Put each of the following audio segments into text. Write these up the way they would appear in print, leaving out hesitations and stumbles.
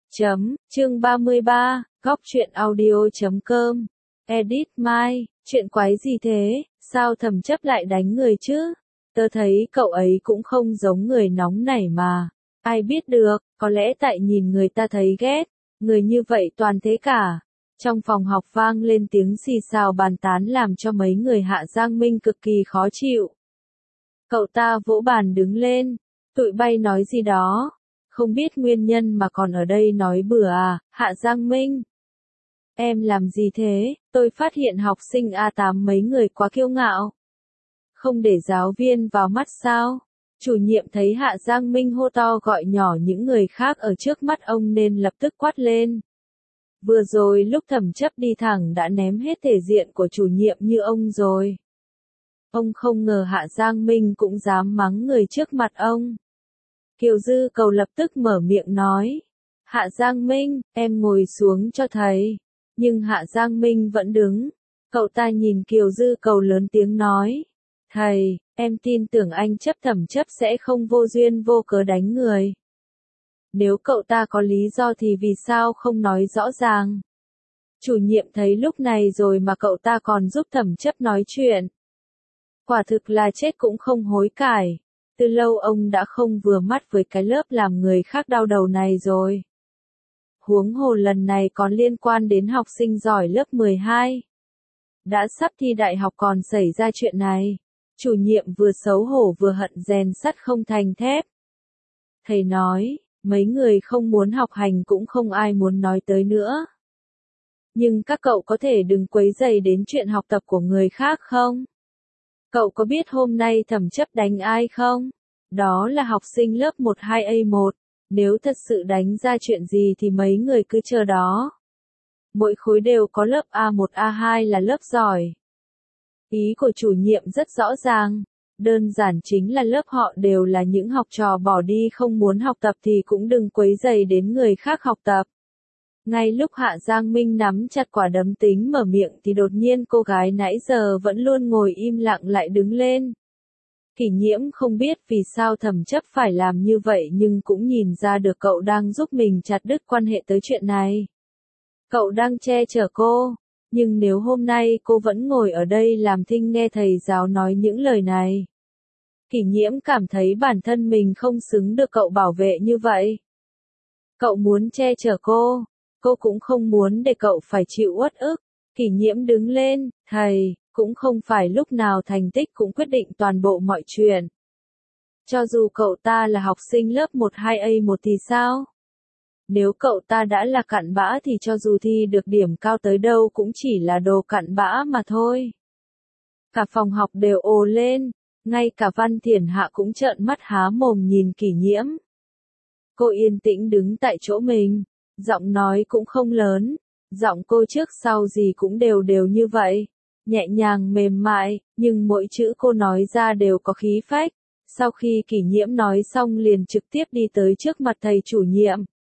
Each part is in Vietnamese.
Chương 33, góc truyện audio.com. Edit Mai, chuyện quái gì thế, sao Thẩm Chấp lại đánh người chứ? Tớ thấy cậu ấy cũng không giống người nóng nảy mà. Ai biết được, có lẽ tại nhìn người ta thấy ghét, người như vậy toàn thế cả. Trong phòng học vang lên tiếng xì xào bàn tán làm cho mấy người Hạ Giang Minh cực kỳ khó chịu. Cậu ta vỗ bàn đứng lên, tụi bay nói gì đó? Không biết nguyên nhân mà còn ở đây nói bừa à, Hạ Giang Minh? Em làm gì thế? Tôi phát hiện học sinh A8 mấy người quá kiêu ngạo. Không để giáo viên vào mắt sao? Chủ nhiệm thấy Hạ Giang Minh hô to gọi nhỏ những người khác ở trước mắt ông nên lập tức quát lên. Vừa rồi lúc Thẩm Chấp đi thẳng đã ném hết thể diện của chủ nhiệm như ông rồi. Ông không ngờ Hạ Giang Minh cũng dám mắng người trước mặt ông. Kiều Dư Cầu lập tức mở miệng nói. Hạ Giang Minh, em ngồi xuống cho thầy. Nhưng Hạ Giang Minh vẫn đứng. Cậu ta nhìn Kiều Dư Cầu lớn tiếng nói. Thầy, em tin tưởng anh Thẩm Chấp sẽ không vô duyên vô cớ đánh người. Nếu cậu ta có lý do thì vì sao không nói rõ ràng? Chủ nhiệm thấy lúc này rồi mà cậu ta còn giúp Thẩm Chấp nói chuyện. Quả thực là chết cũng không hối cải. Từ lâu ông đã không vừa mắt với cái lớp làm người khác đau đầu này rồi. Huống hồ lần này còn liên quan đến học sinh giỏi lớp 12. Đã sắp thi đại học còn xảy ra chuyện này. Chủ nhiệm vừa xấu hổ vừa hận rèn sắt không thành thép. Thầy nói, mấy người không muốn học hành cũng không ai muốn nói tới nữa. Nhưng các cậu có thể đừng quấy rầy đến chuyện học tập của người khác không? Cậu có biết hôm nay Thẩm Chấp đánh ai không? Đó là học sinh lớp 12A1. Nếu thật sự đánh ra chuyện gì thì mấy người cứ chờ đó. Mỗi khối đều có lớp A1 A2 là lớp giỏi. Ý của chủ nhiệm rất rõ ràng. Đơn giản chính là lớp họ đều là những học trò bỏ đi không muốn học tập thì cũng đừng quấy rầy đến người khác học tập. Ngay lúc Hạ Giang Minh nắm chặt quả đấm tính mở miệng thì đột nhiên cô gái nãy giờ vẫn luôn ngồi im lặng lại đứng lên. Kỷ Nhiễm không biết vì sao Thẩm Chấp phải làm như vậy nhưng cũng nhìn ra được cậu đang giúp mình chặt đứt quan hệ tới chuyện này. Cậu đang che chở cô, nhưng nếu hôm nay cô vẫn ngồi ở đây làm thinh nghe thầy giáo nói những lời này. Kỷ Nhiễm cảm thấy bản thân mình không xứng được cậu bảo vệ như vậy. Cậu muốn che chở cô cũng không muốn để cậu phải chịu uất ức. Kỷ Nhiễm đứng lên, thầy, cũng không phải lúc nào thành tích cũng quyết định toàn bộ mọi chuyện. Cho dù cậu ta là học sinh lớp 12A1 thì sao? Nếu cậu ta đã là cặn bã thì cho dù thi được điểm cao tới đâu cũng chỉ là đồ cặn bã mà thôi. Cả phòng học đều ồ lên, ngay cả Văn Thiển Hạ cũng trợn mắt há mồm nhìn Kỷ Nhiễm. Cô yên tĩnh đứng tại chỗ mình, giọng nói cũng không lớn, giọng cô trước sau gì cũng đều đều như vậy, nhẹ nhàng mềm mại, nhưng mỗi chữ cô nói ra đều có khí phách. Sau khi Kỷ Nhiễm nói xong liền trực tiếp đi tới trước mặt thầy chủ nhiệm.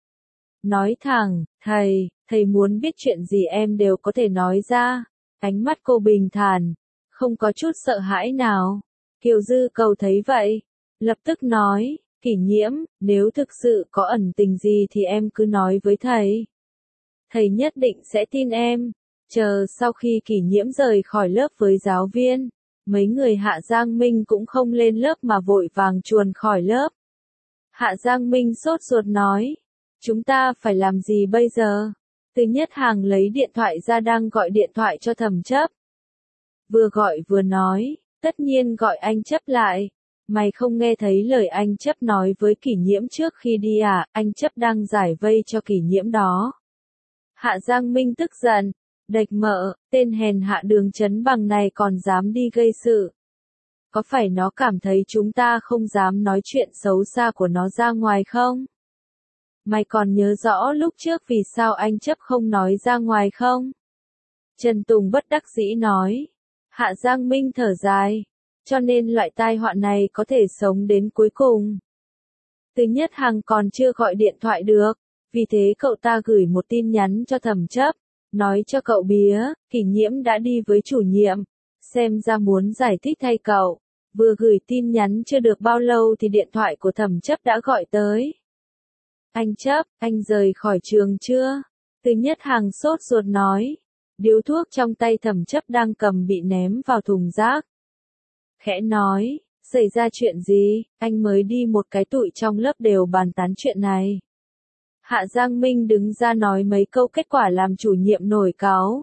Nói thẳng, thầy muốn biết chuyện gì em đều có thể nói ra. Ánh mắt cô bình thản, không có chút sợ hãi nào. Kiều Dư Cầu thấy vậy, lập tức nói, Kỷ Nhiễm, nếu thực sự có ẩn tình gì thì em cứ nói với thầy. Thầy nhất định sẽ tin em. Chờ sau khi Kỷ Nhiễm rời khỏi lớp với giáo viên, mấy người Hạ Giang Minh cũng không lên lớp mà vội vàng chuồn khỏi lớp. Hạ Giang Minh sốt ruột nói, chúng ta phải làm gì bây giờ? Từ Nhất Hàng lấy điện thoại ra đang gọi điện thoại cho Thẩm Chấp. Vừa gọi vừa nói, tất nhiên gọi anh Chấp lại. Mày không nghe thấy lời anh Chấp nói với Kỷ Nhiễm trước khi đi à, anh Chấp đang giải vây cho Kỷ Nhiễm đó. Hạ Giang Minh tức giận, đệch mợ, tên hèn hạ Đường Chấn Bằng này còn dám đi gây sự. Có phải nó cảm thấy chúng ta không dám nói chuyện xấu xa của nó ra ngoài không? Mày còn nhớ rõ lúc trước vì sao anh Chấp không nói ra ngoài không? Trần Tùng bất đắc dĩ nói. Hạ Giang Minh thở dài. Cho nên loại tai họa này có thể sống đến cuối cùng. Từ Nhất Hằng còn chưa gọi điện thoại được. Vì thế cậu ta gửi một tin nhắn cho Thẩm Chấp. Nói cho cậu bía, Kỷ Nhiễm đã đi với chủ nhiệm. Xem ra muốn giải thích thay cậu. Vừa gửi tin nhắn chưa được bao lâu thì điện thoại của Thẩm Chấp đã gọi tới. Anh Chấp, anh rời khỏi trường chưa? Từ Nhất Hàng sốt ruột nói. Điếu thuốc trong tay Thẩm Chấp đang cầm bị ném vào thùng rác. Khẽ nói, xảy ra chuyện gì, anh mới đi một cái tụi trong lớp đều bàn tán chuyện này. Hạ Giang Minh đứng ra nói mấy câu kết quả làm chủ nhiệm nổi cáu.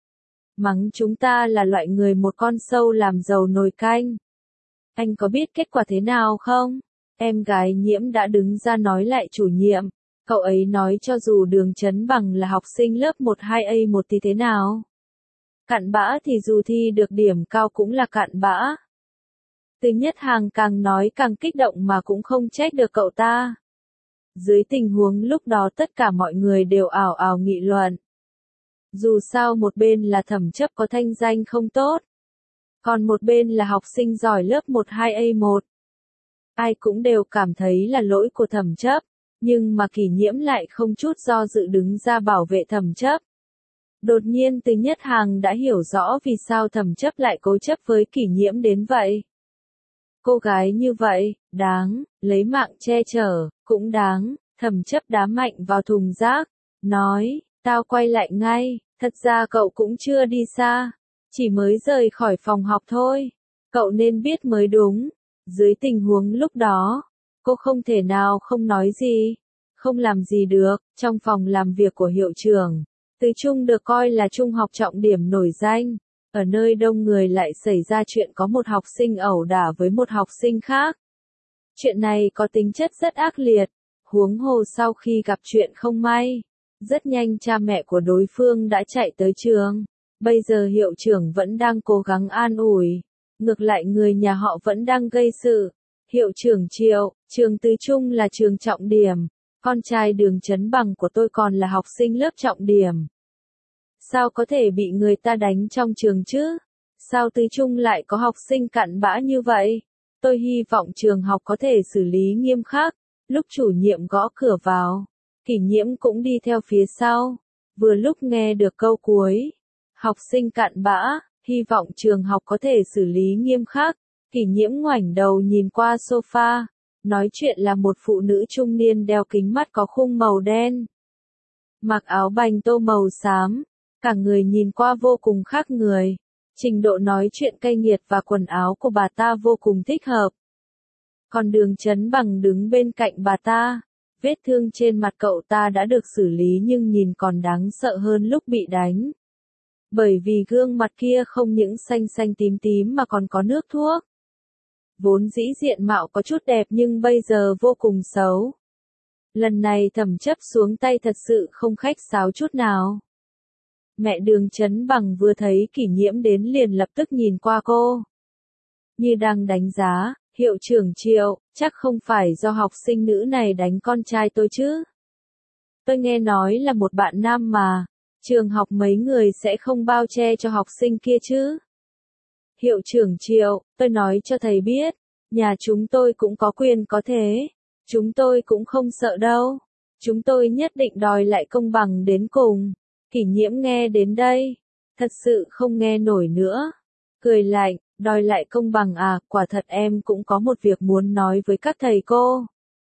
Mắng chúng ta là loại người một con sâu làm dầu nồi canh. Anh có biết kết quả thế nào không? Em gái Nhiễm đã đứng ra nói lại chủ nhiệm. Cậu ấy nói cho dù Đường Chấn Bằng là học sinh lớp 12A1 thì thế nào? Cặn bã thì dù thi được điểm cao cũng là cặn bã. Từ Nhất Hàng càng nói càng kích động mà cũng không trách được cậu ta. Dưới tình huống lúc đó tất cả mọi người đều ào ào nghị luận. Dù sao một bên là Thẩm Chấp có thanh danh không tốt, còn một bên là học sinh giỏi lớp 12A1. Ai cũng đều cảm thấy là lỗi của Thẩm Chấp, nhưng mà Kỷ Nhiễm lại không chút do dự đứng ra bảo vệ Thẩm Chấp. Đột nhiên Từ Nhất Hàng đã hiểu rõ vì sao Thẩm Chấp lại cố chấp với Kỷ Nhiễm đến vậy. Cô gái như vậy, đáng, lấy mạng che chở, cũng đáng. Thẩm Chấp đá mạnh vào thùng rác, nói, tao quay lại ngay, thật ra cậu cũng chưa đi xa, chỉ mới rời khỏi phòng học thôi, cậu nên biết mới đúng. Dưới tình huống lúc đó, cô không thể nào không nói gì, không làm gì được. Trong phòng làm việc của hiệu trưởng, Từ Trung được coi là trung học trọng điểm nổi danh. Ở nơi đông người lại xảy ra chuyện có một học sinh ẩu đả với một học sinh khác. Chuyện này có tính chất rất ác liệt, huống hồ sau khi gặp chuyện không may, rất nhanh cha mẹ của đối phương đã chạy tới trường. Bây giờ hiệu trưởng vẫn đang cố gắng an ủi, ngược lại người nhà họ vẫn đang gây sự. Hiệu trưởng Triệu, trường Từ Trung là trường trọng điểm, con trai Đường Chấn Bằng của tôi còn là học sinh lớp trọng điểm. Sao có thể bị người ta đánh trong trường chứ? Sao Từ Trung lại có học sinh cặn bã như vậy? Tôi hy vọng trường học có thể xử lý nghiêm khắc. Lúc chủ nhiệm gõ cửa vào, Kỷ Nhiễm cũng đi theo phía sau. Vừa lúc nghe được câu cuối, học sinh cặn bã, hy vọng trường học có thể xử lý nghiêm khắc. Kỷ Nhiễm ngoảnh đầu nhìn qua sofa, nói chuyện là một phụ nữ trung niên đeo kính mắt có khung màu đen, mặc áo bành tô màu xám, cả người nhìn qua vô cùng khác người. Trình độ nói chuyện cay nghiệt và quần áo của bà ta vô cùng thích hợp. Còn Đường Chấn Bằng đứng bên cạnh bà ta, vết thương trên mặt cậu ta đã được xử lý nhưng nhìn còn đáng sợ hơn lúc bị đánh. Bởi vì gương mặt kia không những xanh xanh tím tím mà còn có nước thuốc. Vốn dĩ diện mạo có chút đẹp nhưng bây giờ vô cùng xấu. Lần này Thẩm Chấp xuống tay thật sự không khách sáo chút nào. Mẹ Đường Chấn Bằng vừa thấy Kỷ Nhiễm đến liền lập tức nhìn qua cô, như đang đánh giá. Hiệu trưởng Triệu, chắc không phải do học sinh nữ này đánh con trai tôi chứ? Tôi nghe nói là một bạn nam mà, trường học mấy người sẽ không bao che cho học sinh kia chứ? Hiệu trưởng Triệu, tôi nói cho thầy biết, nhà chúng tôi cũng có quyền có thế, chúng tôi cũng không sợ đâu, chúng tôi nhất định đòi lại công bằng đến cùng. Kỷ Nhiễm nghe đến đây, thật sự không nghe nổi nữa, cười lạnh. Đòi lại công bằng à, quả thật em cũng có một việc muốn nói với các thầy cô.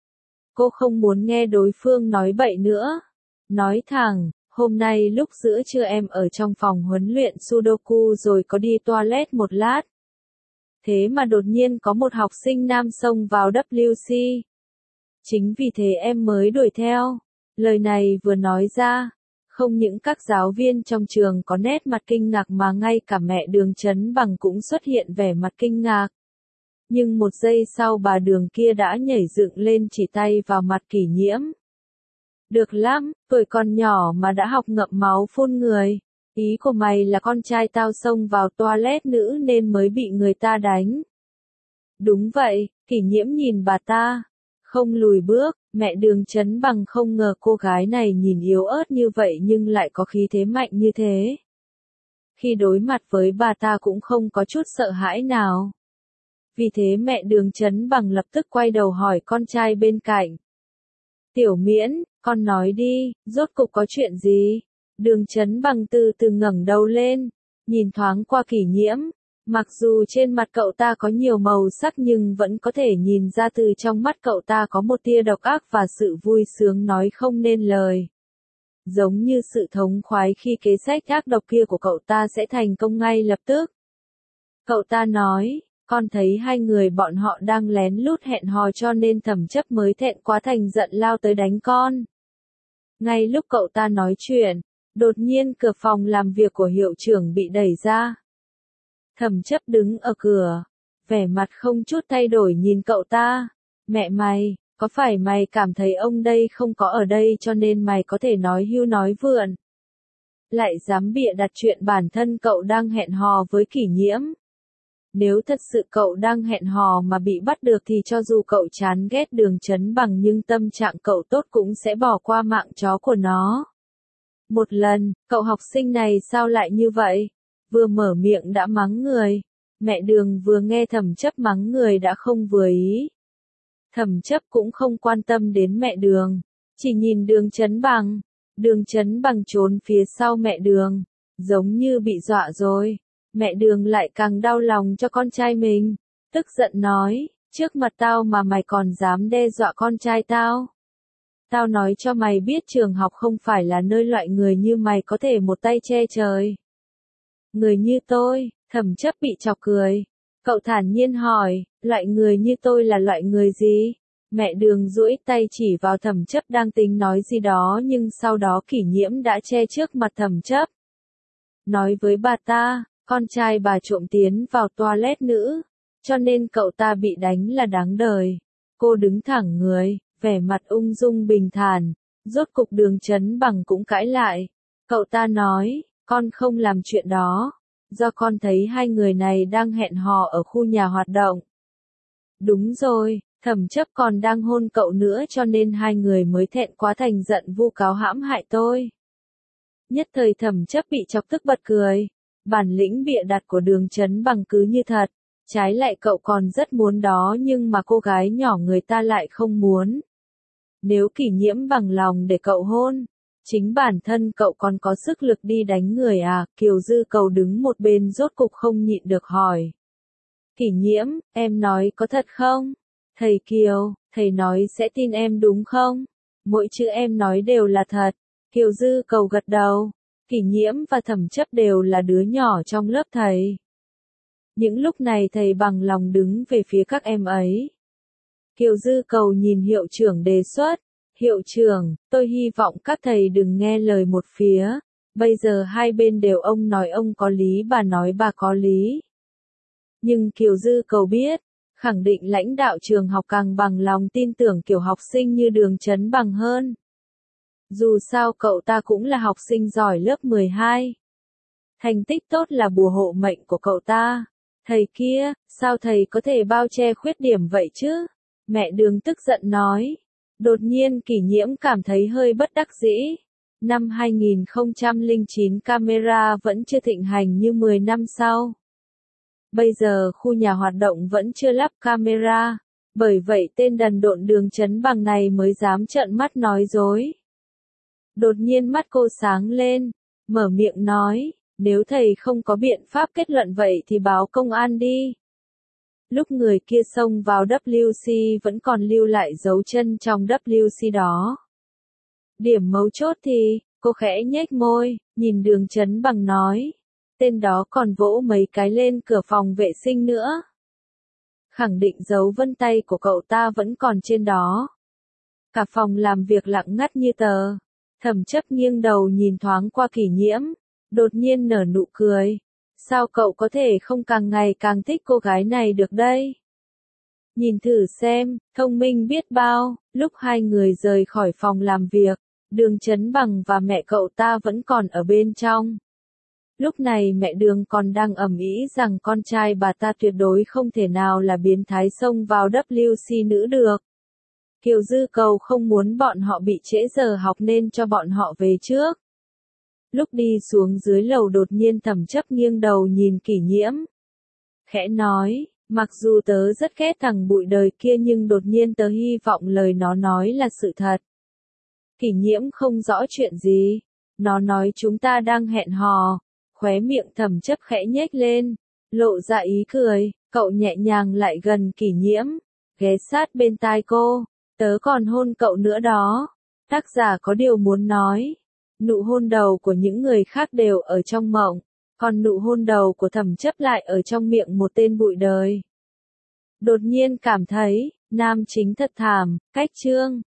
Cô không muốn nghe đối phương nói bậy nữa. Nói thẳng, hôm nay lúc giữa trưa em ở trong phòng huấn luyện Sudoku rồi có đi toilet một lát. Thế mà đột nhiên có một học sinh nam xông vào WC. Chính vì thế em mới đuổi theo. Lời này vừa nói ra, không những các giáo viên trong trường có nét mặt kinh ngạc mà ngay cả mẹ Đường Chấn Bằng cũng xuất hiện vẻ mặt kinh ngạc. Nhưng một giây sau bà Đường kia đã nhảy dựng lên chỉ tay vào mặt Kỷ Nhiễm. Được lắm, tuổi còn nhỏ mà đã học ngậm máu phun người. Ý của mày là con trai tao xông vào toilet nữ nên mới bị người ta đánh. Đúng vậy, Kỷ Nhiễm nhìn bà ta, không lùi bước. Mẹ Đường Chấn Bằng không ngờ cô gái này nhìn yếu ớt như vậy nhưng lại có khí thế mạnh như thế. Khi đối mặt với bà ta cũng không có chút sợ hãi nào. Vì thế mẹ Đường Chấn Bằng lập tức quay đầu hỏi con trai bên cạnh. Tiểu Miễn, con nói đi, rốt cục có chuyện gì? Đường Chấn Bằng từ từ ngẩng đầu lên, nhìn thoáng qua Kỷ Nhiễm, Mặc dù trên mặt cậu ta có nhiều màu sắc nhưng vẫn có thể nhìn ra từ trong mắt cậu ta có một tia độc ác và sự vui sướng nói không nên lời. Giống như sự thống khoái khi kế sách ác độc kia của cậu ta sẽ thành công ngay lập tức. Cậu ta nói, con thấy hai người bọn họ đang lén lút hẹn hò cho nên Thẩm Chấp mới thẹn quá thành giận lao tới đánh con. Ngay lúc cậu ta nói chuyện, đột nhiên cửa phòng làm việc của hiệu trưởng bị đẩy ra. Thẩm Chấp đứng ở cửa, vẻ mặt không chút thay đổi nhìn cậu ta. Mẹ mày, có phải mày cảm thấy ông đây không có ở đây cho nên mày có thể nói hưu nói vượn? Lại dám bịa đặt chuyện bản thân cậu đang hẹn hò với Kỷ Nhiễm. Nếu thật sự cậu đang hẹn hò mà bị bắt được thì cho dù cậu chán ghét Đường Chấn Bằng nhưng tâm trạng cậu tốt cũng sẽ bỏ qua mạng chó của nó. Một lần, cậu học sinh này sao lại như vậy? Vừa mở miệng đã mắng người. Mẹ Đường vừa nghe Thẩm Chấp mắng người đã không vừa ý. Thẩm Chấp cũng không quan tâm đến mẹ Đường, chỉ nhìn Đường Chấn Bằng. Đường Chấn Bằng trốn phía sau mẹ Đường, giống như bị dọa rồi. Mẹ Đường lại càng đau lòng cho con trai mình, tức giận nói, trước mặt tao mà mày còn dám đe dọa con trai tao. Tao nói cho mày biết trường học không phải là nơi loại người như mày có thể một tay che trời. Người như tôi, Thẩm Chấp bị chọc cười. Cậu thản nhiên hỏi, loại người như tôi là loại người gì? Mẹ Đường duỗi tay chỉ vào Thẩm Chấp đang tính nói gì đó nhưng sau đó Kỷ Nhiễm đã che trước mặt Thẩm Chấp. Nói với bà ta, con trai bà trộm tiến vào toilet nữ, cho nên cậu ta bị đánh là đáng đời. Cô đứng thẳng người, vẻ mặt ung dung bình thản, rốt cục Đường Chấn Bằng cũng cãi lại. Cậu ta nói, con không làm chuyện đó, do con thấy hai người này đang hẹn hò ở khu nhà hoạt động. Đúng rồi, Thẩm Chấp còn đang hôn cậu nữa cho nên hai người mới thẹn quá thành giận vu cáo hãm hại tôi. Nhất thời Thẩm Chấp bị chọc tức bật cười. Bản lĩnh bịa đặt của Đường Chấn Bằng cứ như thật, trái lại cậu còn rất muốn đó nhưng mà cô gái nhỏ người ta lại không muốn. Nếu Kỷ Nhiễm bằng lòng để cậu hôn, chính bản thân cậu còn có sức lực đi đánh người à? Kiều Dư Cầu đứng một bên rốt cục không nhịn được hỏi. Kỷ Nhiễm, em nói có thật không? Thầy Kiều, thầy nói sẽ tin em đúng không? Mỗi chữ em nói đều là thật. Kiều Dư Cầu gật đầu. Kỷ Nhiễm và Thẩm Chấp đều là đứa nhỏ trong lớp thầy. Những lúc này thầy bằng lòng đứng về phía các em ấy. Kiều Dư Cầu nhìn hiệu trưởng đề xuất. Hiệu trưởng, tôi hy vọng các thầy đừng nghe lời một phía. Bây giờ hai bên đều ông nói ông có lý bà nói bà có lý. Nhưng Kiều Dư Cầu biết, khẳng định lãnh đạo trường học càng bằng lòng tin tưởng kiểu học sinh như Đường Chấn Bằng hơn. Dù sao cậu ta cũng là học sinh giỏi lớp 12. Thành tích tốt là bùa hộ mệnh của cậu ta. Thầy kia, sao thầy có thể bao che khuyết điểm vậy chứ? Mẹ Đường tức giận nói. Đột nhiên Kỷ Nhiễm cảm thấy hơi bất đắc dĩ. Năm 2009 camera vẫn chưa thịnh hành như 10 năm sau. Bây giờ khu nhà hoạt động vẫn chưa lắp camera. Bởi vậy tên đần độn Đường Chấn Bằng này mới dám trợn mắt nói dối. Đột nhiên mắt cô sáng lên, mở miệng nói, nếu thầy không có biện pháp kết luận vậy thì báo công an đi. Lúc người kia xông vào WC vẫn còn lưu lại dấu chân trong WC đó. Điểm mấu chốt thì, cô khẽ nhếch môi, nhìn Đường Chấn Bằng nói, tên đó còn vỗ mấy cái lên cửa phòng vệ sinh nữa. Khẳng định dấu vân tay của cậu ta vẫn còn trên đó. Cả phòng làm việc lặng ngắt như tờ. Thẩm Chấp nghiêng đầu nhìn thoáng qua Kỷ Nhiễm, đột nhiên nở nụ cười. Sao cậu có thể không càng ngày càng thích cô gái này được đây? Nhìn thử xem, thông minh biết bao. Lúc hai người rời khỏi phòng làm việc, Đường Chấn Bằng và mẹ cậu ta vẫn còn ở bên trong. Lúc này mẹ Đường còn đang ầm ĩ rằng con trai bà ta tuyệt đối không thể nào là biến thái xông vào WC nữ được. Kiều Dư Cầu không muốn bọn họ bị trễ giờ học nên cho bọn họ về trước. Lúc đi xuống dưới lầu đột nhiên Thẩm Chấp nghiêng đầu nhìn Kỷ Nhiễm. Khẽ nói, mặc dù tớ rất ghét thằng bụi đời kia nhưng đột nhiên tớ hy vọng lời nó nói là sự thật. Kỷ Nhiễm không rõ chuyện gì. Nó nói chúng ta đang hẹn hò. Khóe miệng Thẩm Chấp khẽ nhếch lên. lộ ra ý cười, cậu nhẹ nhàng lại gần Kỷ Nhiễm, ghé sát bên tai cô, tớ còn hôn cậu nữa đó. Tác giả có điều muốn nói, nụ hôn đầu của những người khác đều ở trong mộng, còn nụ hôn đầu của Thẩm Chấp lại ở trong miệng một tên bụi đời. Đột nhiên cảm thấy, nam chính thật thảm, cách chương.